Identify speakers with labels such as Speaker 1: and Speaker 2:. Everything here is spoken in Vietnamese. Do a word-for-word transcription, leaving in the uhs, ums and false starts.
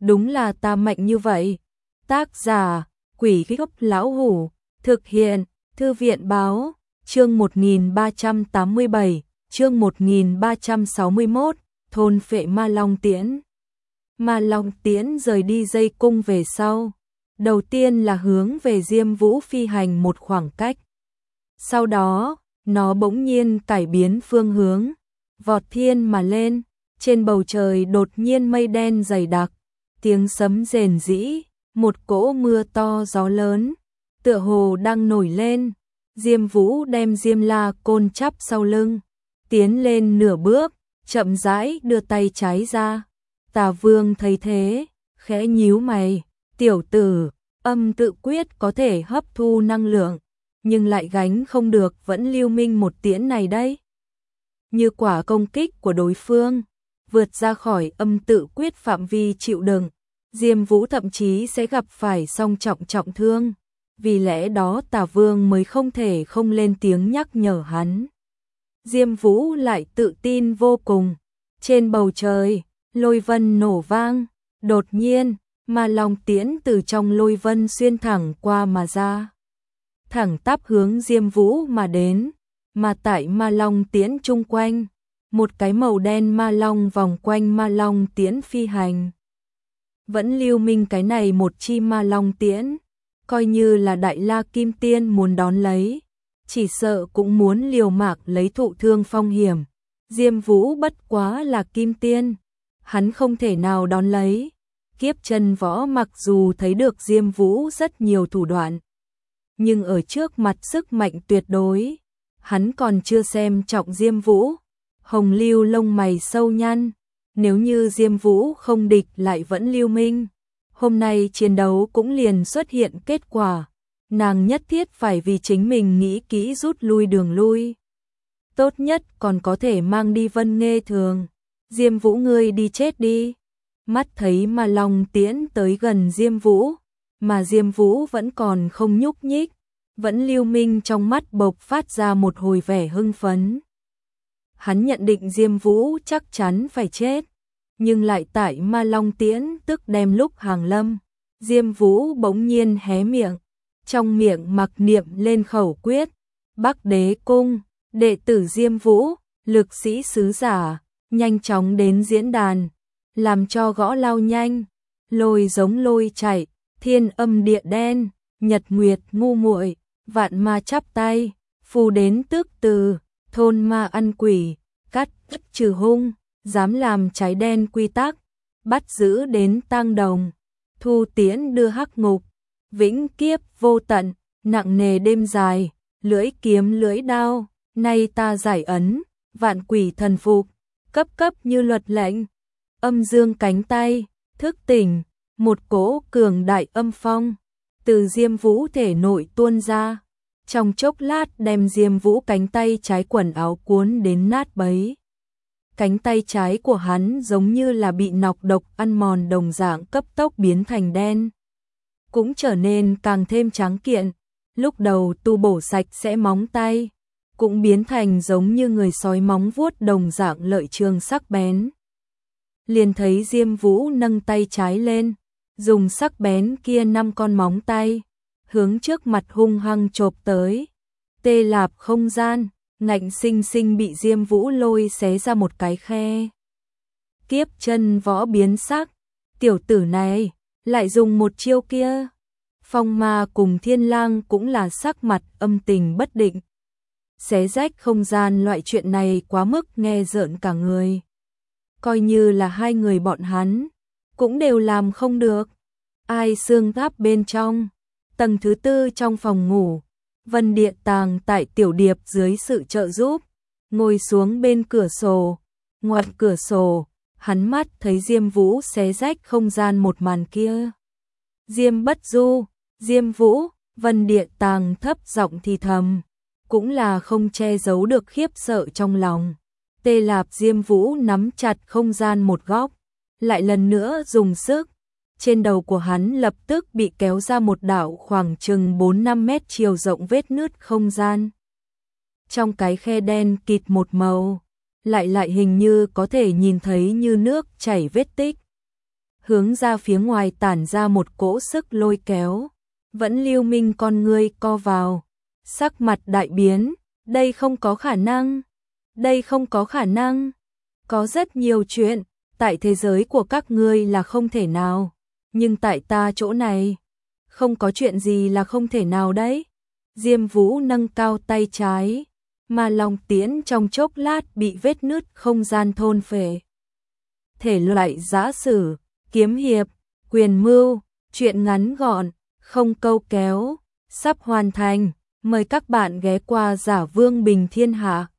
Speaker 1: đúng là ta mạnh như vậy. Tác giả, Quỷ Gốc Lão Hủ, thực hiện, Thư viện báo, chương một nghìn ba trăm tám mươi bảy, chương một nghìn ba trăm sáu mươi mốt, thôn phệ Ma Long Tiễn. Ma Long Tiễn rời đi dây cung về sau. Đầu tiên là hướng về Diêm Vũ phi hành một khoảng cách. Sau đó, nó bỗng nhiên cải biến phương hướng, vọt thiên mà lên, trên bầu trời đột nhiên mây đen dày đặc, tiếng sấm rền rĩ, một cỗ mưa to gió lớn, tựa hồ đang nổi lên. Diêm Vũ đem Diêm La Côn chắp sau lưng, tiến lên nửa bước, chậm rãi đưa tay trái ra. Tà Vương thấy thế, khẽ nhíu mày, tiểu tử, âm tự quyết có thể hấp thu năng lượng, nhưng lại gánh không được vẫn lưu minh một tiễn này đấy. Như quả công kích của đối phương vượt ra khỏi âm tự quyết phạm vi chịu đựng, Diêm Vũ thậm chí sẽ gặp phải song trọng trọng thương. Vì lẽ đó Tà Vương mới không thể không lên tiếng nhắc nhở hắn. Diêm Vũ lại tự tin vô cùng. Trên bầu trời, lôi vân nổ vang, đột nhiên, Ma Long Tiễn từ trong lôi vân xuyên thẳng qua mà ra, thẳng tắp hướng Diêm Vũ mà đến. Mà tại Ma Long Tiễn chung quanh, một cái màu đen ma long vòng quanh Ma Long Tiễn phi hành. Vẫn lưu minh cái này một chi Ma Long Tiễn, coi như là Đại La Kim Tiên muốn đón lấy, chỉ sợ cũng muốn liều mạng lấy thụ thương phong hiểm. Diêm Vũ bất quá là Kim Tiên, hắn không thể nào đón lấy. Kiếp Chân Võ mặc dù thấy được Diêm Vũ rất nhiều thủ đoạn, nhưng ở trước mặt sức mạnh tuyệt đối, hắn còn chưa xem trọng Diêm Vũ. Hồng Lưu lông mày sâu nhăn, nếu như Diêm Vũ không địch lại vẫn lưu minh, hôm nay chiến đấu cũng liền xuất hiện kết quả, nàng nhất thiết phải vì chính mình nghĩ kỹ rút lui đường lui. Tốt nhất còn có thể mang đi Vân Nghê Thường. Diêm Vũ ngươi đi chết đi. Mắt thấy Ma Long Tiễn tới gần Diêm Vũ, mà Diêm Vũ vẫn còn không nhúc nhích, vẫn lưu minh trong mắt bộc phát ra một hồi vẻ hưng phấn. Hắn nhận định Diêm Vũ chắc chắn phải chết, nhưng lại tại Ma Long Tiễn tức đem lúc hàng lâm, Diêm Vũ bỗng nhiên hé miệng, trong miệng mặc niệm lên khẩu quyết, Bắc Đế Cung, đệ tử Diêm Vũ, lực sĩ sứ giả, nhanh chóng đến diễn đàn, làm cho gõ lao nhanh, lôi giống lôi chạy, thiên âm địa đen, nhật nguyệt ngu muội, vạn ma chắp tay, phù đến tước từ, thôn ma ăn quỷ, cắt trừ hung, dám làm cháy đen quy tắc, bắt giữ đến tang đồng, thu tiễn đưa hắc ngục, vĩnh kiếp vô tận, nặng nề đêm dài, lưỡi kiếm lưỡi đao, nay ta giải ấn, vạn quỷ thần phục, cấp cấp như luật lệnh. Âm dương cánh tay, thức tỉnh, một cỗ cường đại âm phong từ Diêm Vũ thể nội tuôn ra, trong chốc lát đem Diêm Vũ cánh tay trái quần áo cuốn đến nát bấy. Cánh tay trái của hắn giống như là bị nọc độc ăn mòn đồng dạng cấp tốc biến thành đen, cũng trở nên càng thêm trắng kiện. Lúc đầu tu bổ sạch sẽ móng tay, cũng biến thành giống như người sói móng vuốt đồng dạng lợi trường sắc bén. Liền thấy Diêm Vũ nâng tay trái lên, dùng sắc bén kia năm con móng tay, hướng trước mặt hung hăng chộp tới. Tê lạp không gian, ngạnh sinh sinh bị Diêm Vũ lôi xé ra một cái khe. Kiếp Chân Võ biến sắc, tiểu tử này lại dùng một chiêu kia. Phong Ma cùng Thiên Lang cũng là sắc mặt âm tình bất định. Xé rách không gian loại chuyện này quá mức nghe rợn cả người. Coi như là hai người bọn hắn, cũng đều làm không được. Ai xương tháp bên trong, tầng thứ tư trong phòng ngủ, Vân Địa Tàng tại Tiểu Điệp dưới sự trợ giúp, ngồi xuống bên cửa sổ. Ngoài cửa sổ, hắn mắt thấy Diêm Vũ xé rách không gian một màn kia. Diêm Bất Du, Diêm Vũ, Vân Địa Tàng thấp giọng thì thầm, cũng là không che giấu được khiếp sợ trong lòng. Tê lạp Diêm Vũ nắm chặt không gian một góc, lại lần nữa dùng sức. Trên đầu của hắn lập tức bị kéo ra một đạo khoảng chừng bốn năm mét chiều rộng vết nứt không gian. Trong cái khe đen kịt một màu, lại lại hình như có thể nhìn thấy như nước chảy vết tích. hướng ra phía ngoài tản ra một cỗ sức lôi kéo. Vẫn Lưu Minh con ngươi co vào, sắc mặt đại biến, đây không có khả năng, đây không có khả năng. Có rất nhiều chuyện, tại thế giới của các ngươi là không thể nào, nhưng tại ta chỗ này, không có chuyện gì là không thể nào đấy. Diêm Vũ nâng cao tay trái, mà Long Tiễn trong chốc lát bị vết nứt không gian thôn phệ. Thể loại giã sử, kiếm hiệp, quyền mưu, truyện ngắn gọn, không câu kéo, sắp hoàn thành. Mời các bạn ghé qua Giả Vương Bình Thiên Hạ.